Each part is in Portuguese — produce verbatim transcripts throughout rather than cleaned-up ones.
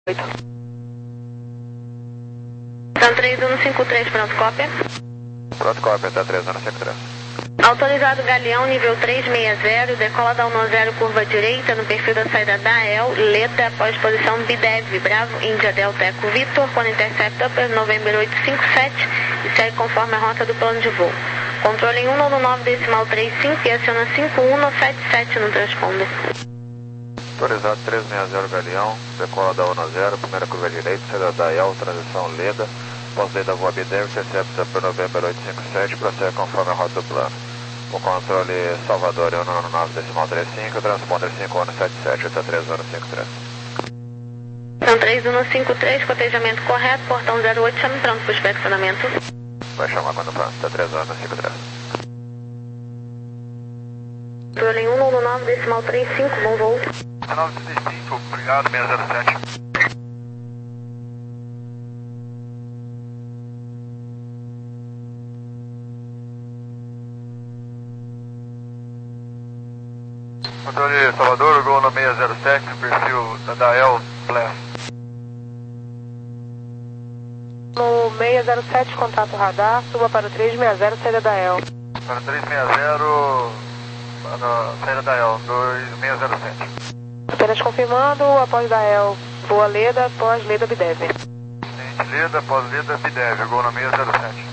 São três um cinco três, pronto, cópia. Pronto, cópia, até três um cinco três. Autorizado Galeão, nível trezentos e sessenta, decola da um zero, curva direita, no perfil da saída da A E L, Leda, após posição B D E V, Bravo, Índia, Delta, Eco, Vitor, com Intercept Upper, November oito cinco sete, e segue conforme a rota do plano de voo. Controle em um nove nove decimal trinta e cinco e aciona cinco um sete sete no transponder. Autorizado trezentos e sessenta Galeão, decola da um zero, primeira curva direita, saída da A E L, transição Leda, pós-leda voa B D E V, Intercept Upper, November oito cinco sete, prossegue conforme a rota do plano. O controle Salvador um nove nove decimal trinta e cinco, transponder cinco um sete sete, até três um cinco três. São três um cinco três, cotejamento correto, portão zero oito, chame pronto para o inspecionamento. Vai chamar quando pronto, até três um cinco três. Controle em um nove nove decimal trinta e cinco, bom voo. nove trinta e cinco, obrigado, seis zero sete. Controle Salvador, gol no seis zero sete, perfil da A E L, Blast. No seis zero sete, contato radar, suba para o trezentos e sessenta, saída da A E L. Para o trezentos e sessenta, para saída da A E L, dois seis zero sete. Apenas confirmando, após da A E L, voa Leda, após Leda B D E V. Gente, Leda, após Leda, B D E V, gol no seis zero sete.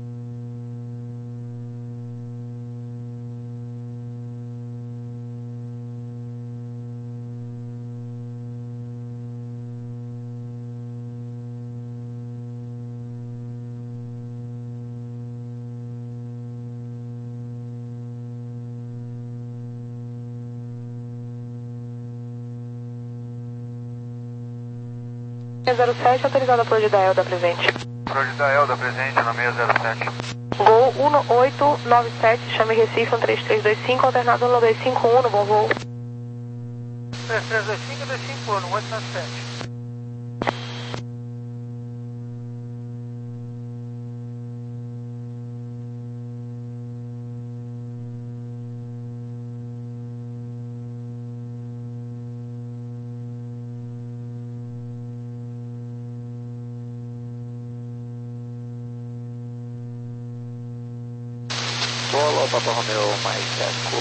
seis zero sete, autorizado a Prod da A E L da presente. Prod da A E L da presente no seis zero sete. Gol um oito nove sete, chame Recife um três três dois cinco, alternado um dois cinco um, no bom voo. três três dois cinco, dois cinco um, oito nove sete. Polo, Papa Romeo, Mike Eco,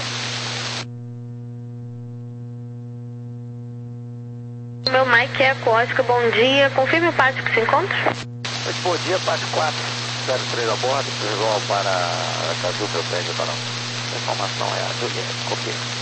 Meu Mike Eco, Oscar, bom dia. Confirme o pátio que se encontra. Muito bom dia, pátio quatro, zero três a bordo, visual para Caju, meu prédio, para a informação é a Juliette, confirma.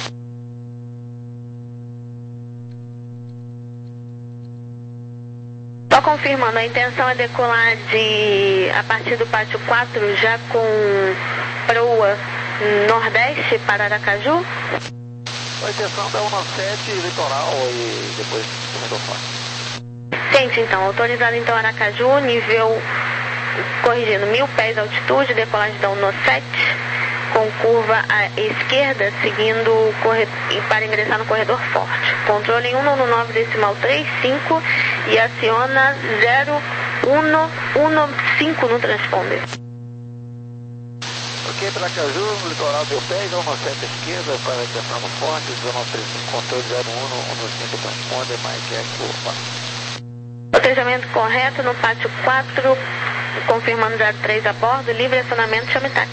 Só confirmando, a intenção é decolar de, a partir do pátio quatro, já com proa nordeste para Aracaju? A intenção da um sete, litoral e depois corredor fora. Gente, então, autorizado então Aracaju, nível, corrigindo, mil pés de altitude, decolagem da um sete, com curva à esquerda, seguindo o corredor, para ingressar no corredor forte. Controle em um nove nove decimal trinta e cinco e aciona zero um um cinco no transponder. Ok, para Caju, litoral mil pés, um sete esquerda, para ingressar no forte, dezenove trinta e cinco, controle zero um um cinco transponder, mais que é curva. Cotejamento correto no pátio quatro, confirmando zero três a bordo, livre acionamento, chame táxi.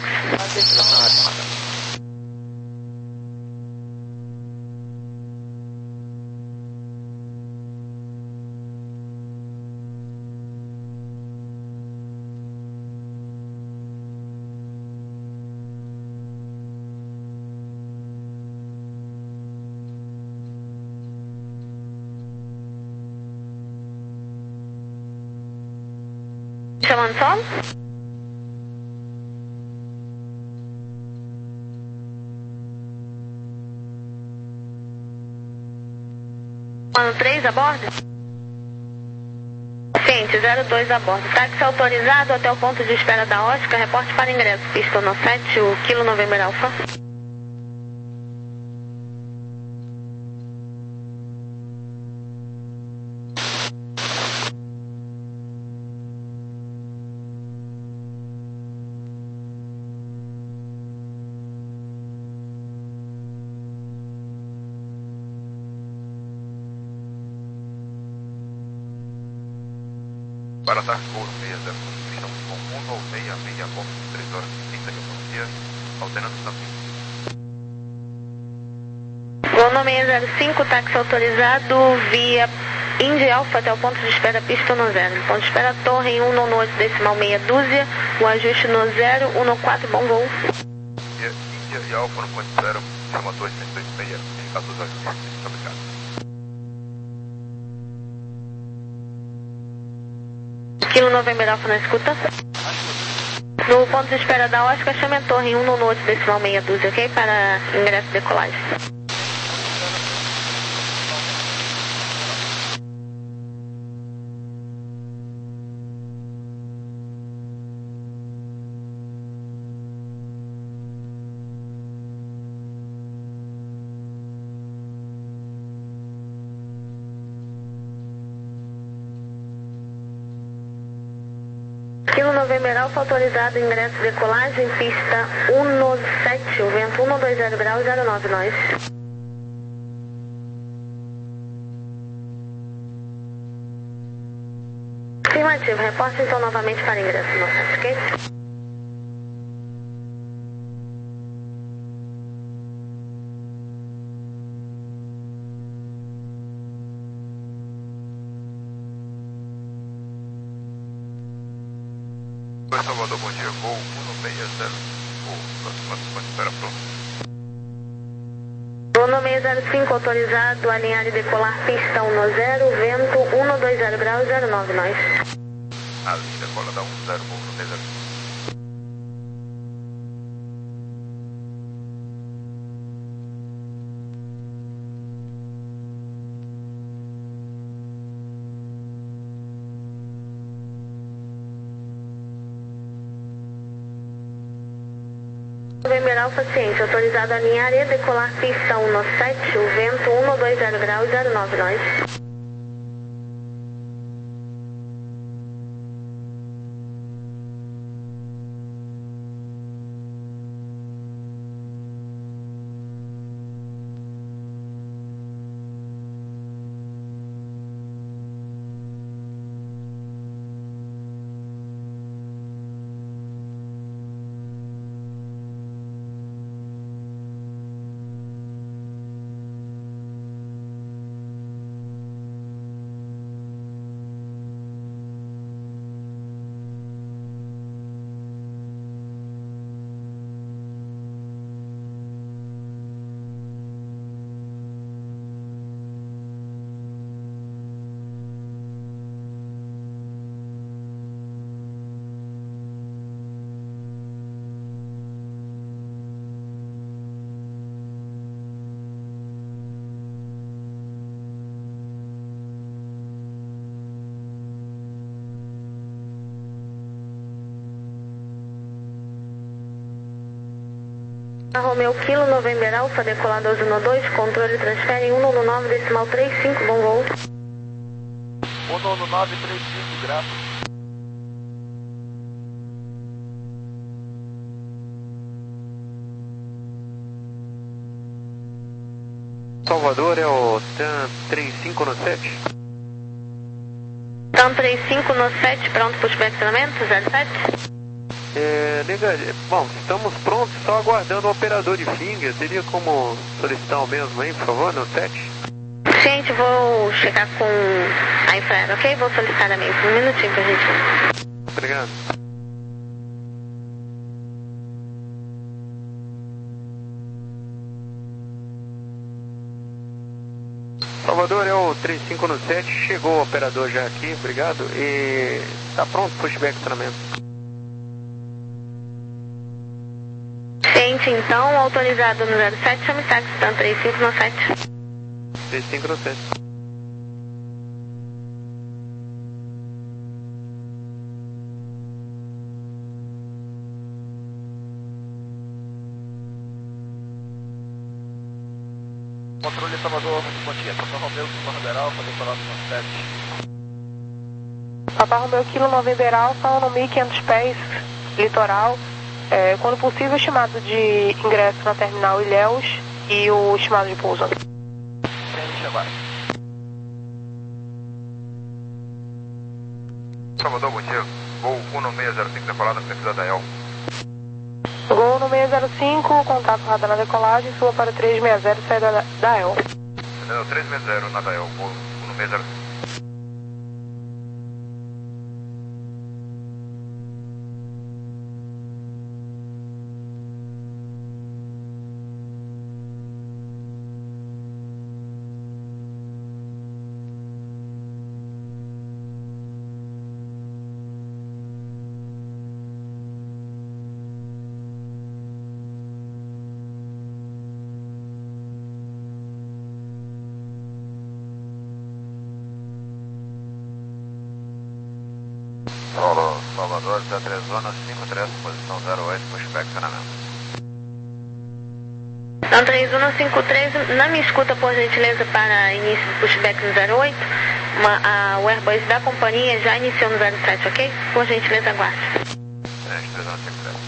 Chamando solo? Ano três a bordo? Ciente, zero dois a bordo. Táxi autorizado até o ponto de espera da Oscar. Reporte para ingresso. Pista no sete, o Kilo November Alpha. Para dar voo seis zero, estamos com um nove seis seis, ponto três horas e trinta de autonomia, alternando também. Voo no seis zero cinco, táxi autorizado via Indy Alpha até o ponto de espera pista no zero. Ponto de espera torre em um nove oito decimal meia dúzia, o ajuste no zero um nove quatro, bom voo. Índia e Alfa no ponto de espera, chama dois cento e dois seis, indicado dos ajustes. Muito obrigado. Kilo November Alpha na escuta. No ponto de espera da Oscar, chame a torre em um nove oito decimal meia dúzia, ok? Para ingresso e decolagem. Kilo November Alpha autorizado, ingresso e decolagem, pista um nove sete, o vento um dois zero graus, zero nove nós. Afirmativo, reporte então novamente para ingresso no site, ok? Oi, Salvador, bom dia. Voo um nove seis zero, voo próximo do ponto de espera pronto. Voo no seis zero cinco autorizado, alinhar e decolar pista um zero, vento um dois zero graus, zero nove nós. A linha decola da um zero, voo no seis zero cinco. November Alpha ciência, autorizado a alinhar e decolar pista um sete, o vento um dois zero graus, zero nove nós. Romeo Kilo November Alpha, decolado dois um dois, controle transfere em um nove nove decimal trinta e cinco, bom voo. um nove nove trinta e cinco, graças. Salvador é o TAM trinta e cinco no sete. TAM trinta e cinco no sete, pronto para o estacionamento, zero sete. É, nega, bom, estamos prontos, só aguardando o operador de finger. Teria como solicitar o mesmo aí, por favor, no sete? Gente, vou checar com a Infraero, ok? Vou solicitar a mesma. Um minutinho pra gente. Obrigado. Salvador é o trinta e cinco no sete, chegou o operador já aqui, obrigado. E está pronto o pushback treinamento. Gente, então, autorizado no zero sete, chame táxi, TAM trinta e cinco no sete. trinta e cinco no sete. Controle Salvador, bom dia. Papa Romeu, Kilo November Alpha, decolado no sete. Papa Romeu, Kilo November Alpha, no mil e quinhentos pés, litoral. É, quando possível, estimado de ingresso na terminal Ilhéus e o estimado de pouso. Salvador, bom dia. Gol um nove zero cinco decolado na precisa da E L. Gol no seis zero cinco, contato radar na decolagem, suba para três seis zero, saída da, da E L. Entendeu? três seis zero na da E L, gol um nove zero cinco. Solo Salvador, Zé três zona cinco três, posição zero oito, pushback, treinamento. Então, três um cinco três, na minha escuta, por gentileza, para início do pushback no zero oito, uma, a, o Airbus da companhia já iniciou no zero sete, ok? Por gentileza, aguarde. três um cinco três.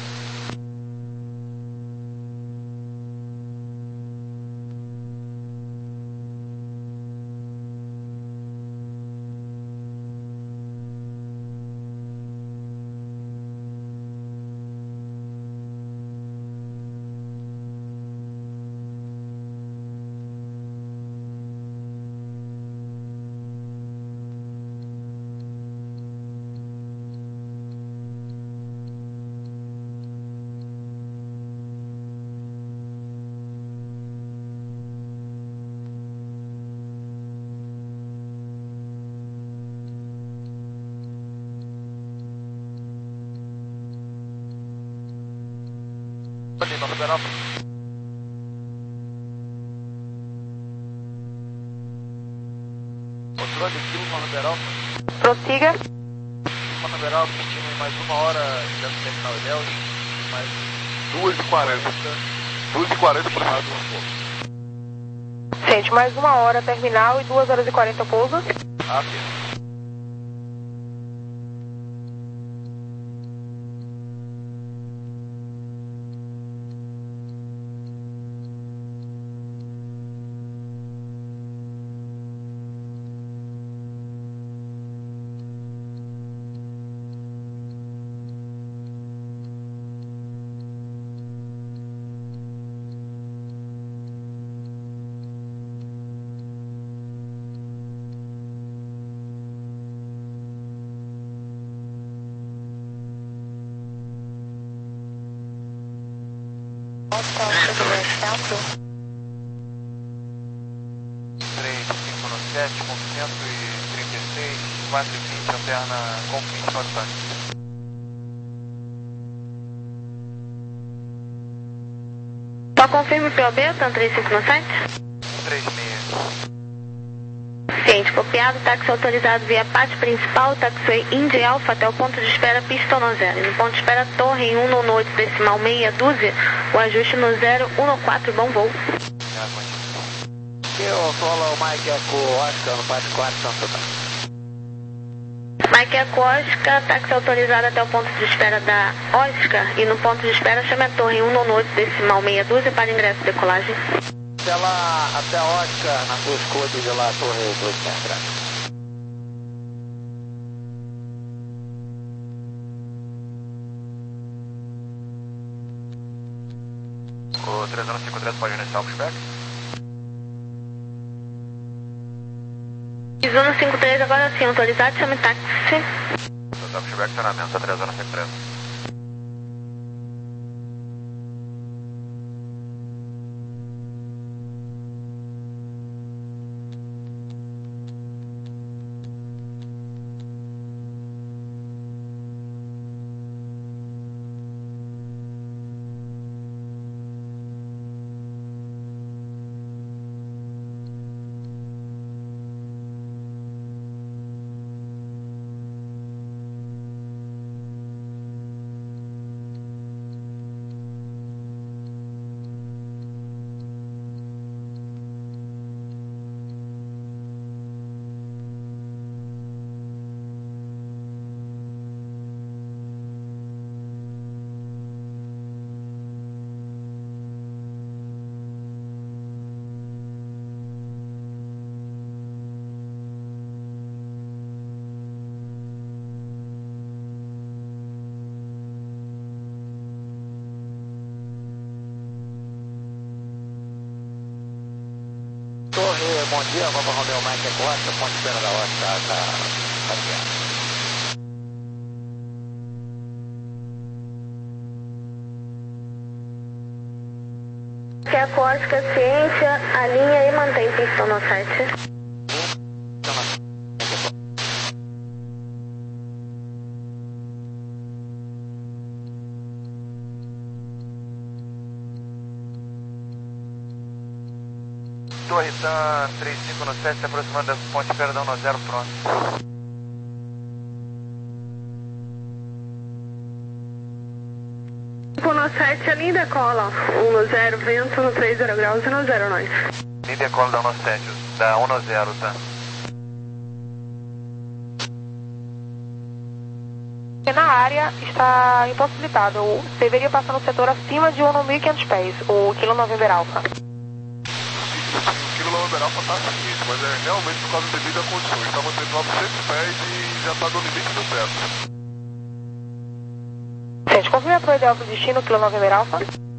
Lima Federal. Controle de Lima Federal. Prossiga. Lima Federal, continue mais uma hora dentro do terminal Ilhéus, mais duas e quarenta. duas e quarenta por lado do pouso. Gente, mais uma hora terminal e duas horas e quarenta pouso. Ah, sim. três cinco no sete com cento e trinta e seis, quatro e vinte, alterna com vinte para o tanque. Só confirme o P O B, então três cinco no sete? três seis. Ciente, copiado, táxi autorizado via pátio principal, taxiway Indy Alpha até o ponto de espera pista no zero. E no ponto de espera torre em um no oito decimal meia dúzia, o ajuste no zero um quatro, bom voo. Aqui eu falo o Mike Eco Oscar no pátio quatro, Santo Mike Eco Oscar, táxi autorizado até o ponto de espera da Oscar e no ponto de espera chame a torre em um no oito decimal meia dúzia para ingresso e decolagem. Até lá, até a Oscar, na sua escuta de lá, torre dois central. O três um cinco três pode iniciar o pushback? três um cinco três, agora sim, autorizado, chame táxi. Tá pushback, treinamento, três um cinco três. bom dia, Papa Romeo Mike Costa, ponte de espera da Oscar, tá, tá ligado. Que a Cóstica ciência, a linha e mantém pista no sete. Torre tá três cinco no sete, se aproximando da ponte Perdão no zero, pronto. No sete, a linha decola, um no zero, vento no três zero graus e no zero nós. Linha decola da um no sete, da um no zero, tá? Na área está impossibilitado, deveria passar no setor acima de um no mil e quinhentos pés, o Kilo November Alpha. O Kilo November Alpha está seguinte, mas é realmente por causa devido a condições, está mantendo novecentos pés e já está no limite do teto. Gente, confirme a Pro Ideal para o destino, Kilo November Alpha.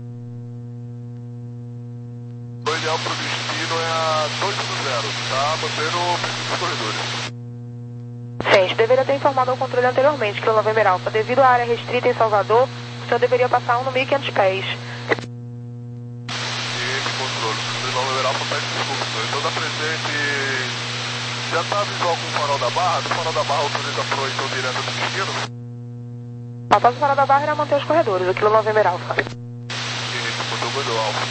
Pro Ideal para o destino é a dois no zero, tá mantendo o perfil dos corredores. Gente, deveria ter informado ao controle anteriormente, Kilo November Alpha. Devido à área restrita em Salvador, o senhor deveria passar um no mil e quinhentos pés. Esse controle, o Kilo November Alpha pede desculpas, então da presente já está visual com o farol da barra, do farol da barra autoriza a Pro então direto do destino. Após o farol da barra, irá manter os corredores, o Kilo November Alpha. Isso, botou o do Alpha.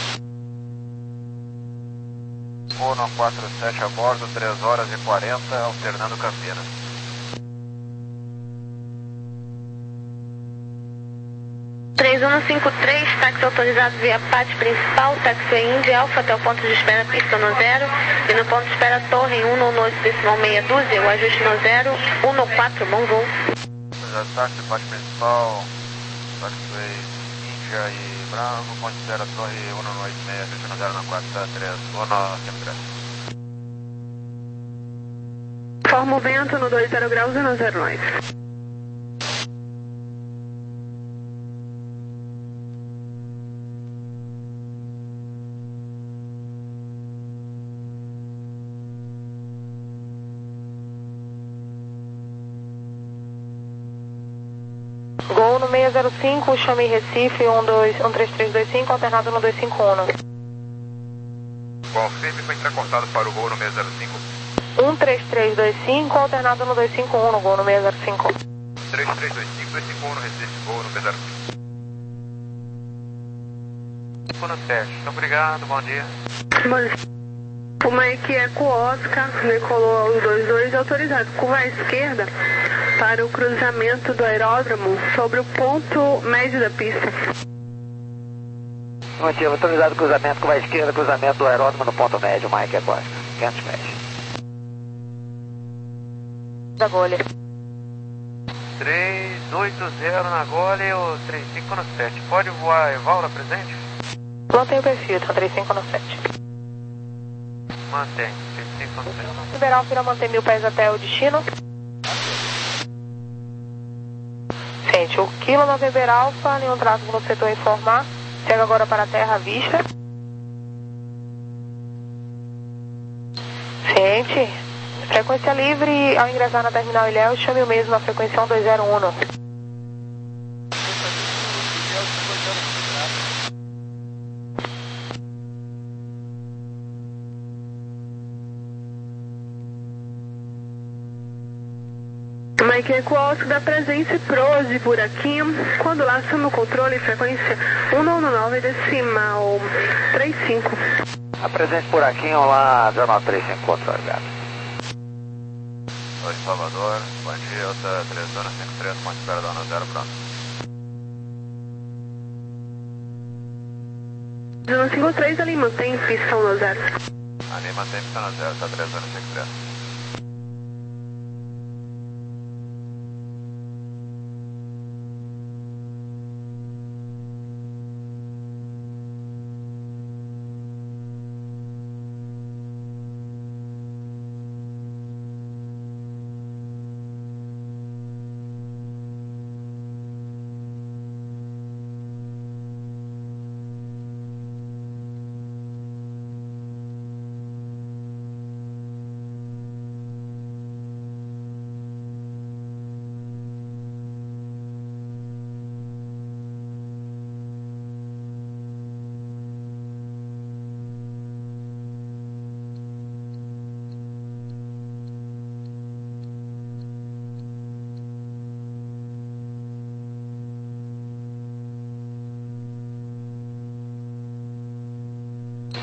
Uno quatro sete a bordo, três horas e quarenta, alternando Campinas. três um cinco três, táxi autorizado via P A T principal, táxi Índia Alfa até o ponto de espera pista no zero e no ponto de espera torre um no noite decimal meia dúzia, o ajuste no zero, um no quatro, bom voo. Táxi, P A T principal, táxi Índia e Bravo, ponto de espera torre um no noite meia, ajuste no zero no quatro, três, um no cinco três. Forma o vento no dois zero graus e no zero nove. Gol no seis zero cinco, chame Recife, um três três dois cinco, alternado no dois cinco um. Confirme para entrar cortado para o gol no seis zero cinco. um três três dois cinco, alternado no dois cinco um, no gol no seis zero cinco. três três dois cinco, dois cinco um no Recife, gol no seis zero cinco. No sete, muito obrigado, bom dia. Uma Equieco Oscar decolou aos dois dois autorizado curva à esquerda para o cruzamento do aeródromo sobre o ponto médio da pista. Motivo, autorizado cruzamento curva à esquerda, cruzamento do aeródromo no ponto médio, Mike Costa, quinhentos pés. Da Gole. três oito zero na Gole ou três cinco no sete. Pode voar Evalda presente? Mantém o perfil, tá três cinco no sete. Mantém, três cinco no sete. Liberal para manter mil pés até o destino. Gente, o Kilo November Alpha, nenhum tráfego no setor informar. Chega agora para a terra à vista. Gente, frequência livre ao ingressar na terminal Ilhéus, chame o mesmo na frequência um dois zero um. Mike Costa da presença Prose por aqui, quando lá assume o controle, frequência um nove nove decimal três cinco. A presente por aqui, lá, dezenove três cinco, controle, gato. Oi, Salvador, bom dia, Alta três horas cinco três, ponte Perdão no zero, pronto. zero cinco três, ali mantém pista um no zero. Ali mantém pista no zero, tá três horas cinco três.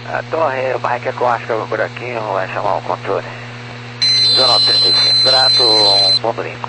A torre Mike Eco Oscar, o buraquinho, vai chamar o controle. Zona trinta e cinco, grato, um bom brinco.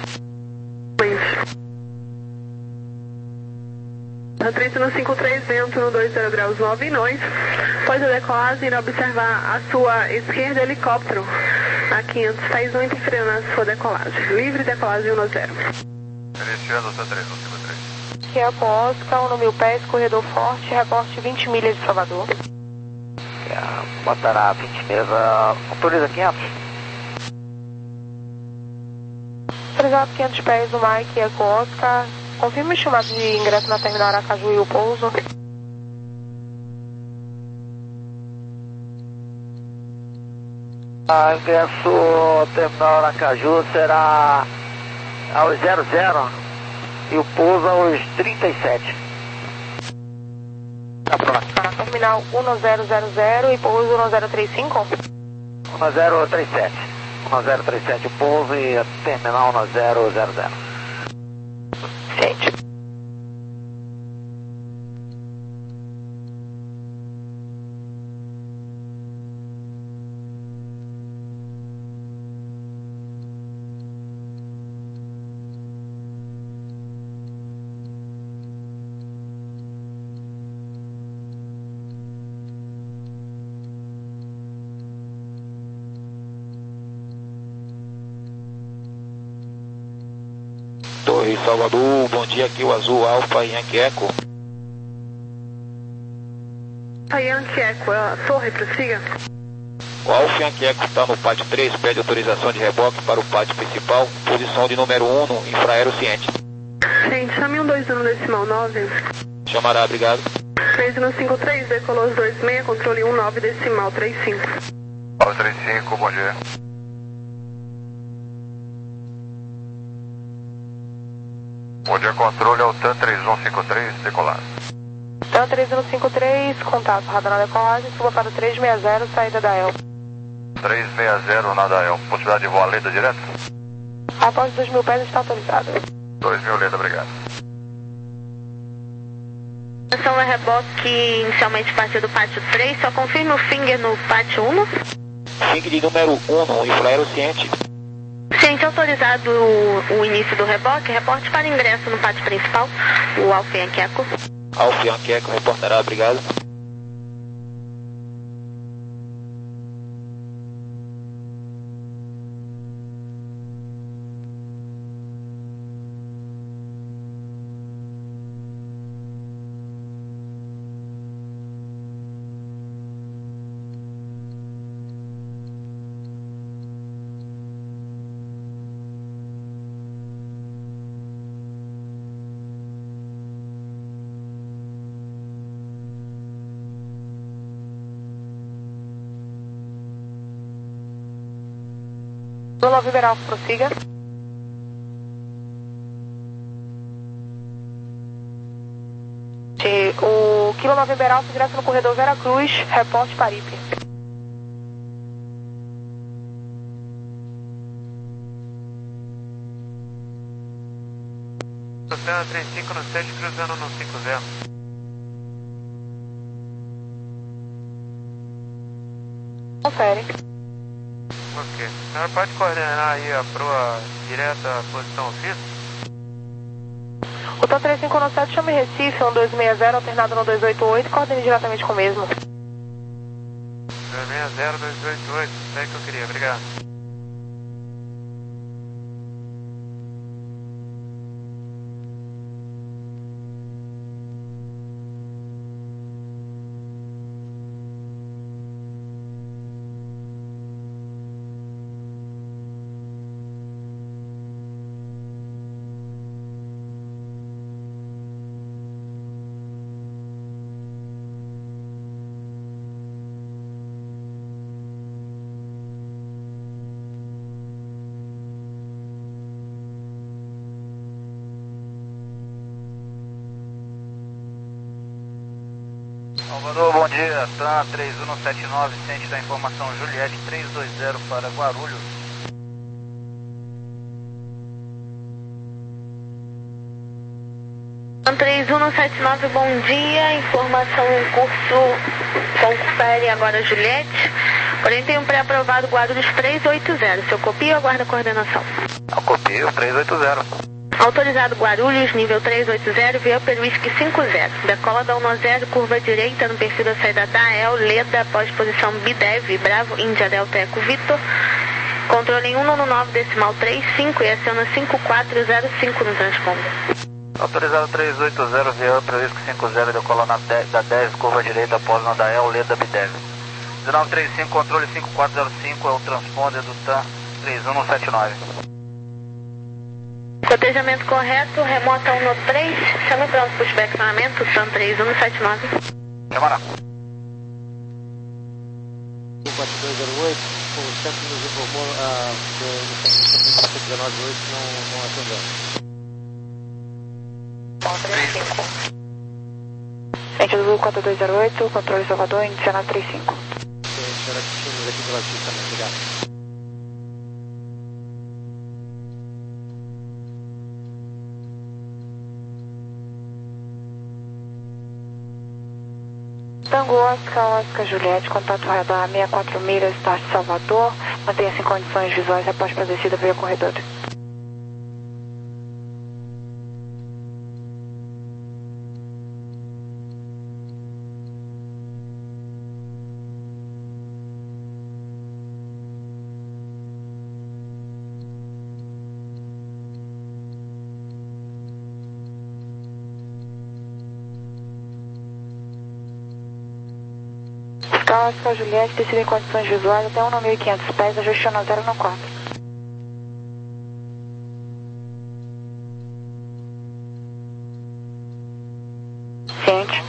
Atrito no cinco três, vento no dois zero graus nove e nós. Após a decolagem, irá observar a sua esquerda helicóptero a quinhentos pés, não interferindo na sua decolagem. Livre decolagem um zero. Iniciando o T três um cinco três. Aqui é a Oscar, um no mil pés, corredor forte, reporte vinte milhas de Salvador. É, botará vinte milhas, uh, autoriza quinhentos. Autorizado quinhentos pés do Mike e Eco Oscar. Confirme o chamado de ingresso na terminal Aracaju e o pouso. A ingresso terminal Aracaju será aos zero zero e o pouso aos trinta e sete. Tá pronto. Terminal um zero zero zero e pouso um zero três cinco. um zero três sete. um zero três sete o pouso e terminal um zero zero zero. Gente. Torre Salvador, bom dia, aqui o Azul Alfa Yankee Eco. Yankee Eco, a torre, prossiga. O Alfa Yankee Eco está no pátio três, pede autorização de reboque para o pátio principal, posição de número um no infraero ciente. Gente, chame um dois um decimal nove. Chamará, obrigado. três um cinco três, decolou os dois seis, controle um nove decimal trinta e cinco. nove três cinco, bom dia. Bom dia, controle ao T A N três um cinco três, decolado. T A N três um cinco três, contato, radar na decolagem, suba para três seis zero, saída da E L. três seis zero na D A E L, possibilidade de voar leda direto? Após dois mil pés está autorizado. dois mil leda, obrigado. Ação a reboque inicialmente partiu do pátio três, só confirme o finger no pátio um. Finger de número um no infraero ciente. Gente, autorizado o, o início do reboque, reporte para ingresso no pátio principal, o Alfa Yankee Eco. Alfa Yankee Eco reportará, obrigado. Lula Liberal, prossiga. O Kilo November Alfa ingressa no corredor Vera Cruz, reporte Paripe. Cena trinta e cinco no sete, cruzando no cinco zero. Confere. Ok. A senhora pode coordenar aí a proa direta à posição ofício? O T A N três cinco no sete, chame Recife, um dois seis zero, alternado no dois oito oito, coordene diretamente com o mesmo. dois seis zero, dois oito oito, isso aí que eu queria, obrigado. Salvador, bom dia. T A N três um sete nove, ciente da informação Juliette três dois zero para Guarulhos. três um sete nove, bom dia. Informação em curso, confere agora Juliette. quarenta e um pré-aprovado, Guarulhos três oito zero. Seu copia ou aguarda coordenação? Eu copio três oito zero. Autorizado Guarulhos, nível três oito zero, via Peruísque cinco zero. Decola da um zero, curva direita no perfil da saída da El, Leda, após posição Bidev, Bravo, Índia, Delta, Eco, Vitor. Controle em cento e noventa e nove, decimal trinta e cinco e aciona cinco quatro zero cinco no transponder. Autorizado três oito zero, via Peruísque cinco zero, decola na dez, da dez, curva direita, após na da El, Leda, Bidev. dezenove trinta e cinco, controle cinco quatro zero cinco, é o transponder do TAM três um sete nove. Cotejamento correto, remota um no três, chame pronto pushback acionamento, TAM três um sete nove. Chamará. quatro dois zero oito, o centro nos informou ah, que o centro dezenove oito não, não atendeu. Frente Azul quatro dois zero oito, controle Salvador, indicionado trinta e cinco. Senhora Cristina, aqui do Latif também, obrigado. Tango Oscar, Oscar Juliette, contato radar sessenta e quatro milhas, Start Salvador, mantenha-se em condições visuais após a descida via corredor. Oscar Juliette, descida em condições visuais até um mil e quinhentos pés, ajuste no zero no quatro. Ciente.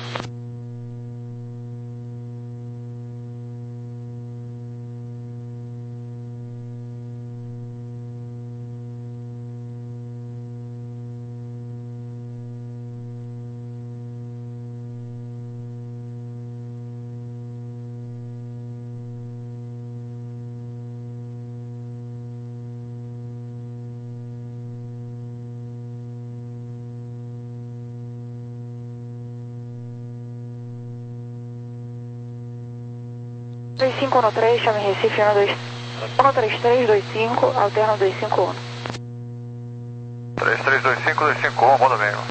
dois cinco um três, chame Recife, um três três dois cinco, alterna dois cinco um. três três dois cinco, dois cinco um, manda bem.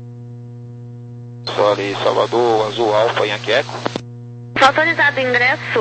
Ali, Salvador, Azul Alfa, Yankee Eco. Autorizado o ingresso